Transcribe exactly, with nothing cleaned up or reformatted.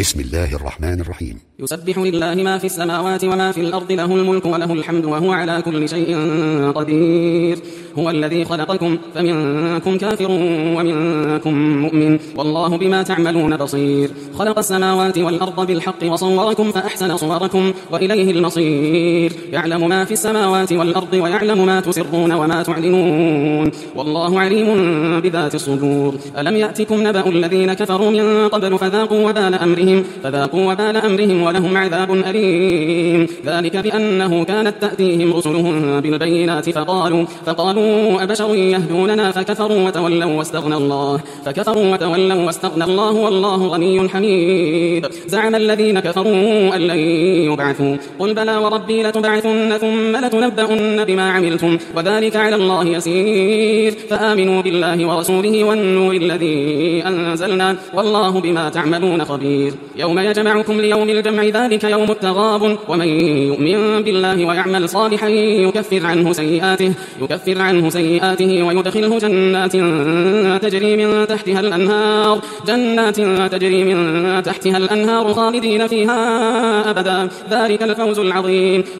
بسم الله الرحمن الرحيم. يسبح لله ما في السماوات وما في الأرض، له الملك وله الحمد وهو على كل شيء قدير. هو الذي خلقكم فمنكم كافر ومنكم مؤمن، والله بما تعملون بصير. خلق السماوات والأرض بالحق وصوركم فأحسن صوركم وإليه المصير. يعلم ما في السماوات والأرض ويعلم ما تسرون وما تعلنون، والله عليم بذات الصدور. ألم يأتكم نبأ الذين كفروا من قبل فذاقوا وبال أمرهم فذاقوا وبال أمرهم ولهم عذاب أليم. ذلك بأنه كانت تأتيهم رسلهم بالبينات فقالوا فقالوا أبشر يهدوننا فكفروا وتولوا واستغنى الله فكفروا وتولوا واستغنى الله والله غني حميد. زعم الذين كفروا أن لن يبعثوا، قل بلى وربي لتبعثن ثم لتنبؤن بما عملتم وذلك على الله يسير. فآمنوا بالله ورسوله والنور الذي أنزلنا والله بما تعملون خبير. يوم يجمعكم ليوم الجمع ذلك يوم التغابن، ومن يؤمن بالله ويعمل صالحا يكفر عنه سيئاته يكفر عنه سيئاته ويدخله جنات تجري من تحتها الأنهار جنات تجري من تحتها الأنهار خالدين فيها أبدا، ذلك الفوز العظيم.